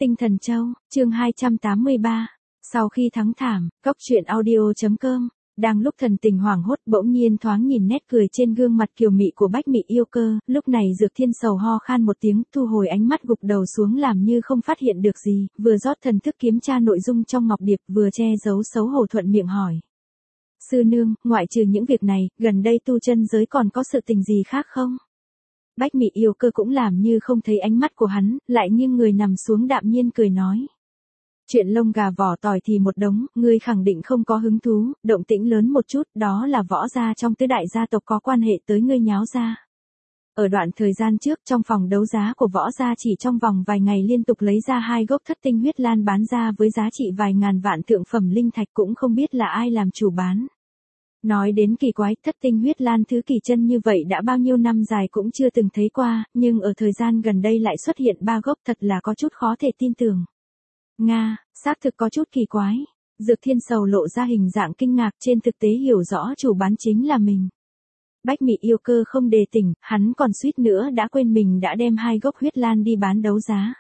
Tinh Thần Châu, chương 283. Sau khi thắng thảm, Cốc truyện audio.com. Đang lúc thần tình hoảng hốt bỗng nhiên thoáng nhìn nét cười trên gương mặt kiều mị của Bách Mị Yêu Cơ, lúc này Dược Thiên Sầu ho khan một tiếng, thu hồi ánh mắt gục đầu xuống làm như không phát hiện được gì, vừa rót thần thức kiểm tra nội dung trong ngọc điệp, vừa che giấu xấu hổ thuận miệng hỏi. Sư nương, ngoại trừ những việc này, gần đây tu chân giới còn có sự tình gì khác không? Bách Mị Yêu Cơ cũng làm như không thấy ánh mắt của hắn, lại nghiêng người nằm xuống đạm nhiên cười nói. Chuyện lông gà vỏ tỏi thì một đống, ngươi khẳng định không có hứng thú, động tĩnh lớn một chút, đó là võ gia trong tứ đại gia tộc có quan hệ tới ngươi nháo ra. Ở đoạn thời gian trước trong phòng đấu giá của võ gia chỉ trong vòng vài ngày liên tục lấy ra 2 gốc thất tinh huyết lan bán ra với giá trị vài ngàn vạn thượng phẩm linh thạch, cũng không biết là ai làm chủ bán. Nói đến kỳ quái, thất tinh huyết lan thứ kỳ chân như vậy đã bao nhiêu năm dài cũng chưa từng thấy qua, nhưng ở thời gian gần đây lại xuất hiện 3 gốc, thật là có chút khó thể tin tưởng. Nga, xác thực có chút kỳ quái. Dược Thiên Sầu lộ ra hình dạng kinh ngạc, trên thực tế hiểu rõ chủ bán chính là mình. Bách Mị Yêu Cơ không đề tỉnh, hắn còn suýt nữa đã quên mình đã đem 2 gốc huyết lan đi bán đấu giá.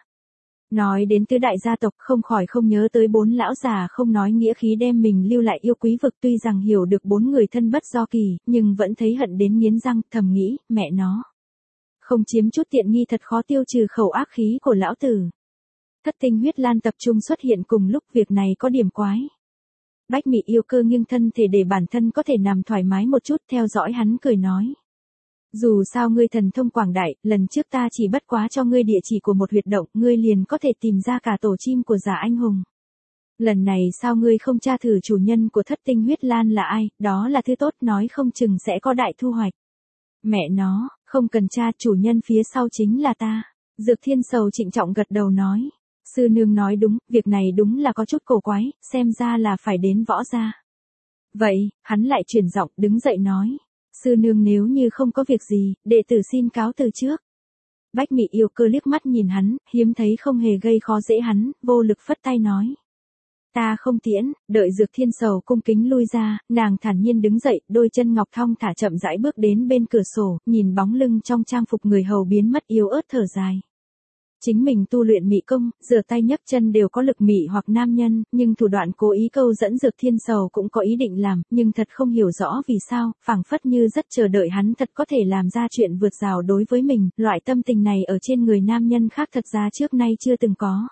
Nói đến tứ đại gia tộc không khỏi không nhớ tới 4 lão già không nói nghĩa khí đem mình lưu lại yêu quý vực, tuy rằng hiểu được 4 người thân bất do kỳ, nhưng vẫn thấy hận đến nghiến răng, thầm nghĩ, mẹ nó. Không chiếm chút tiện nghi thật khó tiêu trừ khẩu ác khí của lão tử. Thất tinh huyết lan tập trung xuất hiện cùng lúc, việc này có điểm quái. Bách Mị Yêu Cơ nghiêng thân thể để bản thân có thể nằm thoải mái một chút, theo dõi hắn cười nói. Dù sao ngươi thần thông quảng đại, lần trước ta chỉ bất quá cho ngươi địa chỉ của một huyệt động, ngươi liền có thể tìm ra cả tổ chim của giả anh hùng. Lần này sao ngươi không tra thử chủ nhân của thất tinh huyết lan là ai, đó là thứ tốt, nói không chừng sẽ có đại thu hoạch. Mẹ nó, không cần tra, chủ nhân phía sau chính là ta. Dược Thiên Sầu trịnh trọng gật đầu nói. Sư nương nói đúng, việc này đúng là có chút cổ quái, xem ra là phải đến võ gia. Vậy, hắn lại chuyển giọng đứng dậy nói. Sư nương nếu như không có việc gì, đệ tử xin cáo từ trước. Bách Mị Yêu Cơ liếc mắt nhìn hắn, hiếm thấy không hề gây khó dễ hắn, vô lực phất tay nói. Ta không tiễn, đợi Dược Thiên Sầu cung kính lui ra, nàng thản nhiên đứng dậy, đôi chân ngọc thong thả chậm rãi bước đến bên cửa sổ, nhìn bóng lưng trong trang phục người hầu biến mất yếu ớt thở dài. Chính mình tu luyện mị công, rửa tay nhấc chân đều có lực mị hoặc nam nhân, nhưng thủ đoạn cố ý câu dẫn Dược Thiên Sầu cũng có ý định làm, nhưng thật không hiểu rõ vì sao, phảng phất như rất chờ đợi hắn thật có thể làm ra chuyện vượt rào đối với mình, loại tâm tình này ở trên người nam nhân khác thật ra trước nay chưa từng có.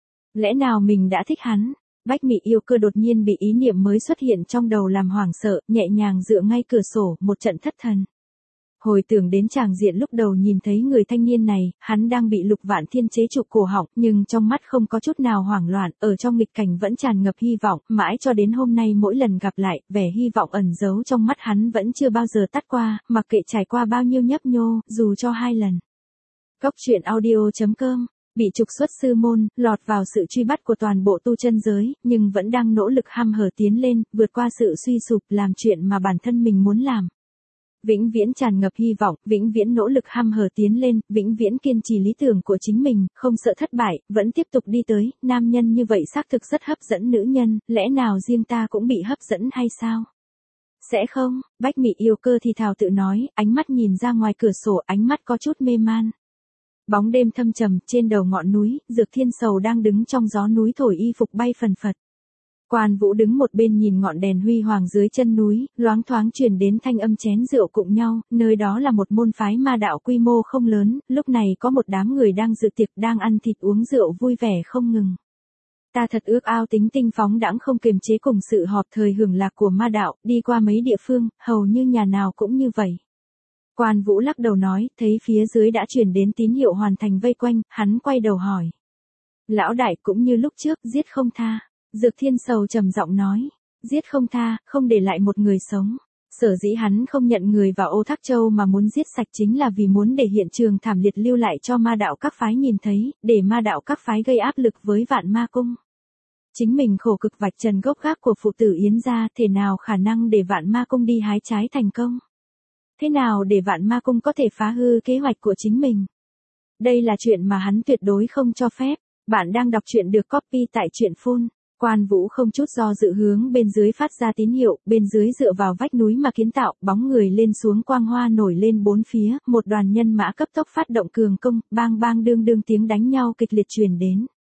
Lẽ nào mình đã thích hắn? Bách Mị Yêu Cơ đột nhiên bị ý niệm mới xuất hiện trong đầu làm hoảng sợ, nhẹ nhàng dựa ngay cửa sổ, một trận thất thần. Hồi tưởng đến tràng diện lúc đầu nhìn thấy người thanh niên này, hắn đang bị Lục Vạn Thiên chế trụ cổ họng, nhưng trong mắt không có chút nào hoảng loạn, ở trong nghịch cảnh vẫn tràn ngập hy vọng, mãi cho đến hôm nay mỗi lần gặp lại, vẻ hy vọng ẩn giấu trong mắt hắn vẫn chưa bao giờ tắt qua, mặc kệ trải qua bao nhiêu nhấp nhô, dù cho 2 lần. Cốc truyện audio.com. Bị trục xuất sư môn, lọt vào sự truy bắt của toàn bộ tu chân giới, nhưng vẫn đang nỗ lực hăm hở tiến lên, vượt qua sự suy sụp, làm chuyện mà bản thân mình muốn làm. Vĩnh viễn tràn ngập hy vọng, vĩnh viễn nỗ lực hăm hở tiến lên, vĩnh viễn kiên trì lý tưởng của chính mình, không sợ thất bại, vẫn tiếp tục đi tới, nam nhân như vậy xác thực rất hấp dẫn nữ nhân, lẽ nào riêng ta cũng bị hấp dẫn hay sao? Sẽ không, Bách Mị Yêu Cơ thì thào tự nói, ánh mắt nhìn ra ngoài cửa sổ, ánh mắt có chút mê man. Bóng đêm thâm trầm, trên đầu ngọn núi, Dược Thiên Sầu đang đứng trong gió núi thổi y phục bay phần phật. Quan Vũ đứng một bên nhìn ngọn đèn huy hoàng dưới chân núi, loáng thoáng truyền đến thanh âm chén rượu cụng nhau, nơi đó là một môn phái ma đạo quy mô không lớn, lúc này có một đám người đang dự tiệc, đang ăn thịt uống rượu vui vẻ không ngừng. Ta thật ước ao tính tinh phóng đãng không kiềm chế cùng sự họp thời hưởng lạc của ma đạo, đi qua mấy địa phương, hầu như nhà nào cũng như vậy. Quan Vũ lắc đầu nói, thấy phía dưới đã truyền đến tín hiệu hoàn thành vây quanh, hắn quay đầu hỏi. Lão đại cũng như lúc trước, giết không tha. Dược Thiên Sầu trầm giọng nói, giết không tha, không để lại một người sống. Sở dĩ hắn không nhận người vào Ô Thác Châu mà muốn giết sạch chính là vì muốn để hiện trường thảm liệt lưu lại cho ma đạo các phái nhìn thấy, để ma đạo các phái gây áp lực với Vạn Ma Cung. Chính mình khổ cực vạch trần gốc gác của phụ tử Yến gia, thể nào khả năng để Vạn Ma Cung đi hái trái thành công? Thế nào để Vạn Ma Cung có thể phá hư kế hoạch của chính mình? Đây là chuyện mà hắn tuyệt đối không cho phép. Bạn đang đọc truyện được copy tại truyện Phun. Quan Vũ không chút do dự hướng bên dưới phát ra tín hiệu, bên dưới dựa vào vách núi mà kiến tạo, bóng người lên xuống quang hoa nổi lên bốn phía, một đoàn nhân mã cấp tốc phát động cường công, bang bang đương đương tiếng đánh nhau kịch liệt truyền đến.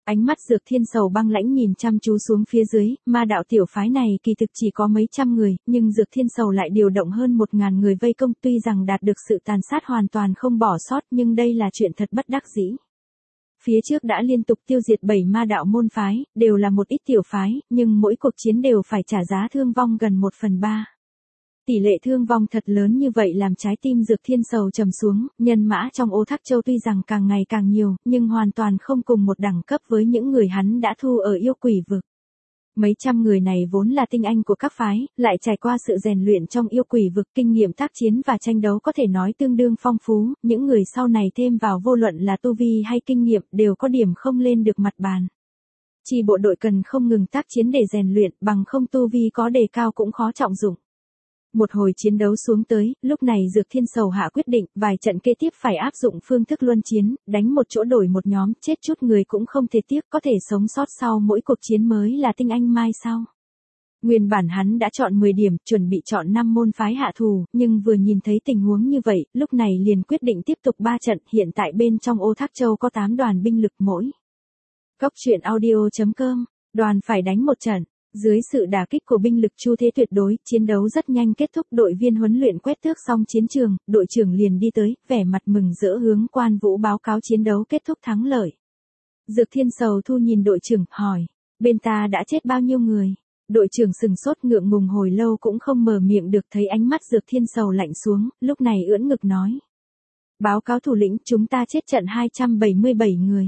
Ánh mắt Dược Thiên Sầu băng lãnh nhìn chăm chú xuống phía dưới, ma đạo tiểu phái này kỳ thực chỉ có mấy trăm người, nhưng Dược Thiên Sầu lại điều động hơn 1000 người vây công, tuy rằng đạt được sự tàn sát hoàn toàn không bỏ sót, nhưng đây là chuyện thật bất đắc dĩ. Phía trước đã liên tục tiêu diệt 7 ma đạo môn phái, đều là một ít tiểu phái, nhưng mỗi cuộc chiến đều phải trả giá thương vong gần 1/3. Tỷ lệ thương vong thật lớn như vậy làm trái tim Dược Thiên Sầu trầm xuống, nhân mã trong Ô Thác Châu tuy rằng càng ngày càng nhiều, nhưng hoàn toàn không cùng một đẳng cấp với những người hắn đã thu ở yêu quỷ vực. Mấy trăm người này vốn là tinh anh của các phái, lại trải qua sự rèn luyện trong yêu quỷ vực, kinh nghiệm tác chiến và tranh đấu có thể nói tương đương phong phú, những người sau này thêm vào vô luận là tu vi hay kinh nghiệm đều có điểm không lên được mặt bàn. Chỉ bộ đội cần không ngừng tác chiến để rèn luyện, bằng không tu vi có đề cao cũng khó trọng dụng. Một hồi chiến đấu xuống tới, lúc này Dược Thiên Sầu hạ quyết định, vài trận kế tiếp phải áp dụng phương thức luân chiến, đánh một chỗ đổi một nhóm, chết chút người cũng không thể tiếc, có thể sống sót sau mỗi cuộc chiến mới là tinh anh mai sau. Nguyên bản hắn đã chọn 10 điểm, chuẩn bị chọn 5 môn phái hạ thủ, nhưng vừa nhìn thấy tình huống như vậy, lúc này liền quyết định tiếp tục 3 trận, hiện tại bên trong Ô Thác Châu có 8 đoàn binh lực mỗi. Góc truyện audio.com, đoàn phải đánh một trận. Dưới sự đả kích của binh lực Chu Thế tuyệt đối, chiến đấu rất nhanh kết thúc, đội viên huấn luyện quét tước xong chiến trường, đội trưởng liền đi tới, vẻ mặt mừng rỡ hướng Quan Vũ báo cáo chiến đấu kết thúc thắng lợi. Dược Thiên Sầu thu nhìn đội trưởng, hỏi, bên ta đã chết bao nhiêu người? Đội trưởng sừng sốt ngượng ngùng hồi lâu cũng không mở miệng được, thấy ánh mắt Dược Thiên Sầu lạnh xuống, lúc này ưỡn ngực nói. Báo cáo thủ lĩnh, chúng ta chết trận 277 người.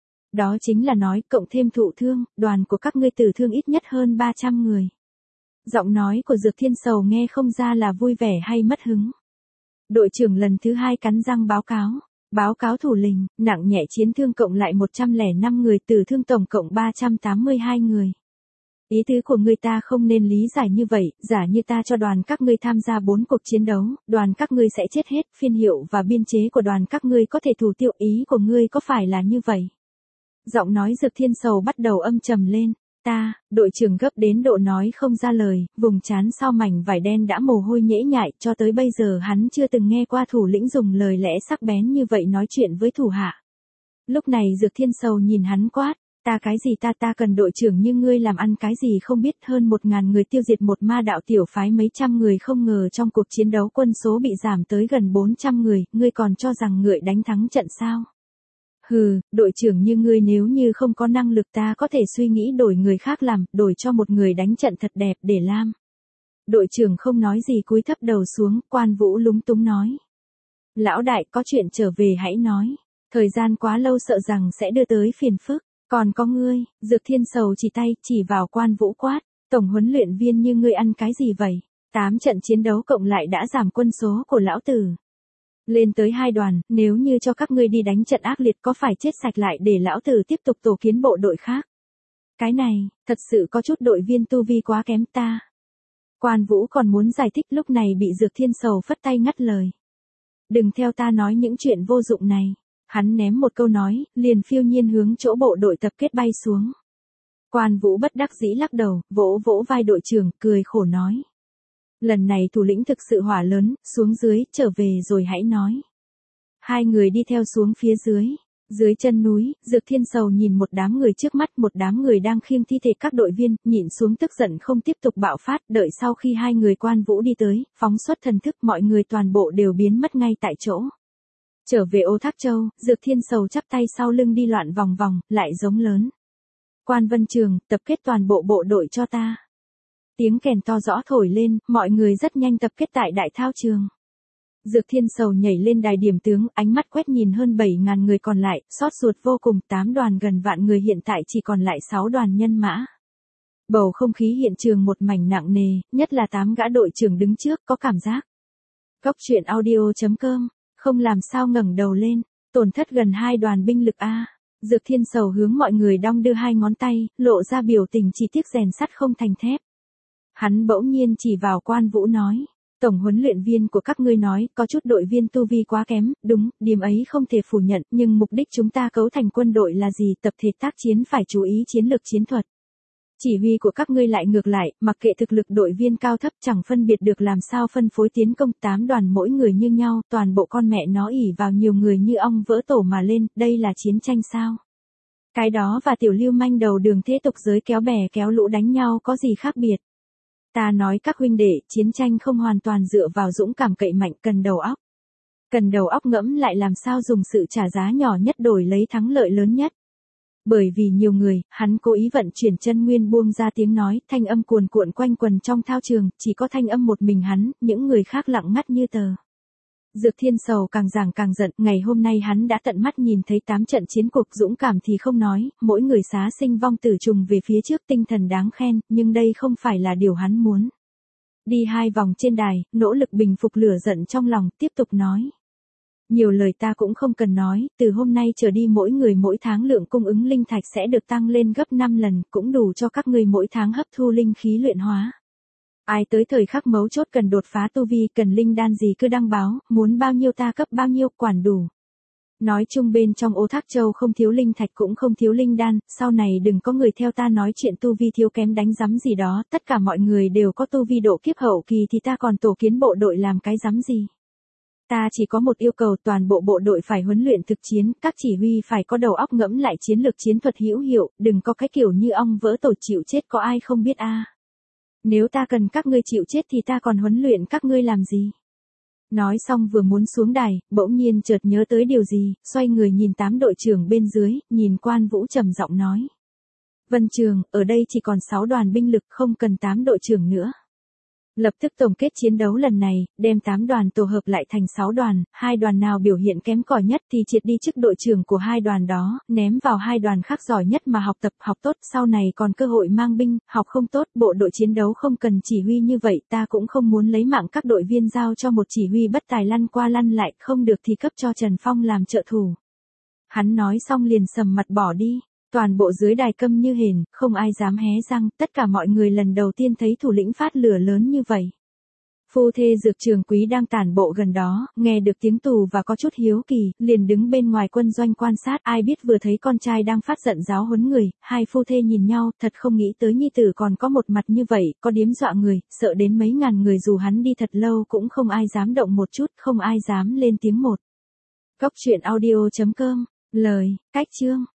Đó chính là nói, cộng thêm thụ thương, đoàn của các ngươi tử thương ít nhất hơn 300 người. Giọng nói của Dược Thiên Sầu nghe không ra là vui vẻ hay mất hứng. Đội trưởng lần thứ 2 cắn răng báo cáo thủ lĩnh, nặng nhẹ chiến thương cộng lại 105 người, tử thương tổng cộng 382 người. Ý tứ của người ta không nên lý giải như vậy, giả như ta cho đoàn các ngươi tham gia 4 cuộc chiến đấu, đoàn các ngươi sẽ chết hết, phiên hiệu và biên chế của đoàn các ngươi có thể thủ tiêu, ý của ngươi có phải là như vậy? Giọng nói Dược Thiên Sầu bắt đầu âm trầm lên, đội trưởng gấp đến độ nói không ra lời, vùng trán sau mảnh vải đen đã mồ hôi nhễ nhại, cho tới bây giờ hắn chưa từng nghe qua thủ lĩnh dùng lời lẽ sắc bén như vậy nói chuyện với thủ hạ. Lúc này Dược Thiên Sầu nhìn hắn quát, ta cái gì ta cần đội trưởng như ngươi làm ăn cái gì không biết, hơn 1000 người tiêu diệt một ma đạo tiểu phái, mấy trăm người không ngờ trong cuộc chiến đấu quân số bị giảm tới gần 400 người, ngươi còn cho rằng ngựa đánh thắng trận sao? Hừ, đội trưởng như ngươi nếu như không có năng lực ta có thể suy nghĩ đổi người khác làm, đổi cho một người đánh trận thật đẹp để làm. Đội trưởng không nói gì cúi thấp đầu xuống, Quan Vũ lúng túng nói. Lão đại, có chuyện trở về hãy nói, thời gian quá lâu sợ rằng sẽ đưa tới phiền phức, còn có ngươi, Dược Thiên Sầu chỉ tay, chỉ vào Quan Vũ quát, tổng huấn luyện viên như ngươi ăn cái gì vậy? 8 trận chiến đấu cộng lại đã giảm quân số của lão tử lên tới 2 đoàn, nếu như cho các ngươi đi đánh trận ác liệt có phải chết sạch lại để lão tử tiếp tục tổ kiến bộ đội khác. Cái này, thật sự có chút đội viên tu vi quá kém ta. Quan Vũ còn muốn giải thích, lúc này bị Dược Thiên Sầu phất tay ngắt lời. Đừng theo ta nói những chuyện vô dụng này. Hắn ném một câu nói, liền phiêu nhiên hướng chỗ bộ đội tập kết bay xuống. Quan Vũ bất đắc dĩ lắc đầu, vỗ vỗ vai đội trưởng, cười khổ nói. Lần này thủ lĩnh thực sự hỏa lớn, xuống dưới, trở về rồi hãy nói. Hai người đi theo xuống phía dưới. Dưới chân núi, Dược Thiên Sầu nhìn một đám người trước mắt, một đám người đang khiêng thi thể các đội viên, nhịn xuống tức giận không tiếp tục bạo phát, đợi sau khi hai người Quan Vũ đi tới, phóng xuất thần thức, mọi người toàn bộ đều biến mất ngay tại chỗ. Trở về Ô Thác Châu, Dược Thiên Sầu chắp tay sau lưng đi loạn vòng vòng, lại giống lớn. Quan Vân Trường, tập kết toàn bộ bộ đội cho ta. Tiếng kèn to rõ thổi lên, mọi người rất nhanh tập kết tại đại thao trường. Dược Thiên Sầu nhảy lên đài điểm tướng, ánh mắt quét nhìn hơn 7.000 người còn lại, xót ruột vô cùng, 8 đoàn gần vạn người hiện tại chỉ còn lại 6 đoàn nhân mã. Bầu không khí hiện trường một mảnh nặng nề, nhất là 8 gã đội trưởng đứng trước, có cảm giác. Góc truyện audio.com, không làm sao ngẩng đầu lên, tổn thất gần 2 đoàn binh lực a. Dược Thiên Sầu hướng mọi người đong đưa 2 ngón tay, lộ ra biểu tình chỉ tiếc rèn sắt không thành thép. Hắn bỗng nhiên chỉ vào Quan Vũ nói. Tổng huấn luyện viên của các ngươi nói, có chút đội viên tu vi quá kém, đúng, điểm ấy không thể phủ nhận, nhưng mục đích chúng ta cấu thành quân đội là gì? Tập thể tác chiến phải chú ý chiến lược chiến thuật. Chỉ huy của các ngươi lại ngược lại, mặc kệ thực lực đội viên cao thấp chẳng phân biệt được làm sao phân phối tiến công, 8 đoàn mỗi người như nhau, toàn bộ con mẹ nó ỉ vào nhiều người như ong vỡ tổ mà lên, đây là chiến tranh sao? Cái đó và tiểu lưu manh đầu đường thế tục giới kéo bè kéo lũ đánh nhau có gì khác biệt. Ta nói các huynh đệ, chiến tranh không hoàn toàn dựa vào dũng cảm cậy mạnh, cần đầu óc. Cần đầu óc ngẫm lại làm sao dùng sự trả giá nhỏ nhất đổi lấy thắng lợi lớn nhất. Bởi vì nhiều người, hắn cố ý vận chuyển chân nguyên buông ra tiếng nói, thanh âm cuồn cuộn quanh quần trong thao trường, chỉ có thanh âm một mình hắn, những người khác lặng ngắt như tờ. Dược Thiên Sầu càng giảng càng giận, ngày hôm nay hắn đã tận mắt nhìn thấy 8 trận chiến cuộc dũng cảm thì không nói, mỗi người xá sinh vong tử trùng về phía trước tinh thần đáng khen, nhưng đây không phải là điều hắn muốn. Đi 2 vòng trên đài, nỗ lực bình phục lửa giận trong lòng, tiếp tục nói. Nhiều lời ta cũng không cần nói, từ hôm nay trở đi mỗi người mỗi tháng lượng cung ứng linh thạch sẽ được tăng lên gấp 5 lần, cũng đủ cho các ngươi mỗi tháng hấp thu linh khí luyện hóa. Ai tới thời khắc mấu chốt cần đột phá tu vi, cần linh đan gì cứ đăng báo, muốn bao nhiêu ta cấp bao nhiêu, quản đủ. Nói chung bên trong Ô Thác Châu không thiếu linh thạch cũng không thiếu linh đan, sau này đừng có người theo ta nói chuyện tu vi thiếu kém đánh rắm gì đó, tất cả mọi người đều có tu vi độ kiếp hậu kỳ thì ta còn tổ kiến bộ đội làm cái rắm gì. Ta chỉ có một yêu cầu, toàn bộ bộ đội phải huấn luyện thực chiến, các chỉ huy phải có đầu óc ngẫm lại chiến lược chiến thuật hữu hiệu, đừng có cái kiểu như ong vỡ tổ chịu chết có ai không biết a. Nếu ta cần các ngươi chịu chết thì ta còn huấn luyện các ngươi làm gì? Nói xong vừa muốn xuống đài, bỗng nhiên chợt nhớ tới điều gì, xoay người nhìn 8 đội trưởng bên dưới, nhìn Quan Vũ trầm giọng nói. Vân Trường, ở đây chỉ còn 6 đoàn binh lực, không cần 8 đội trưởng nữa. Lập tức tổng kết chiến đấu lần này, đem 8 đoàn tổ hợp lại thành 6 đoàn, 2 đoàn nào biểu hiện kém cỏi nhất thì triệt đi chức đội trưởng của 2 đoàn đó, ném vào 2 đoàn khác giỏi nhất mà học tập, học tốt, sau này còn cơ hội mang binh, học không tốt, bộ đội chiến đấu không cần chỉ huy như vậy, ta cũng không muốn lấy mạng các đội viên giao cho một chỉ huy bất tài lăn qua lăn lại, không được thì cấp cho Trần Phong làm trợ thủ. Hắn nói xong liền sầm mặt bỏ đi. Toàn bộ dưới đài câm như hến, không ai dám hé răng, tất cả mọi người lần đầu tiên thấy thủ lĩnh phát lửa lớn như vậy. Phu thê Dược Trường Quý đang tản bộ gần đó, nghe được tiếng tù và có chút hiếu kỳ, liền đứng bên ngoài quân doanh quan sát, ai biết vừa thấy con trai đang phát giận giáo huấn người, hai phu thê nhìn nhau, thật không nghĩ tới nhi tử còn có một mặt như vậy, có điếm dọa người, sợ đến mấy ngàn người dù hắn đi thật lâu cũng không ai dám động một chút, không ai dám lên tiếng một. Góc truyện audio.com, lời, cách chương.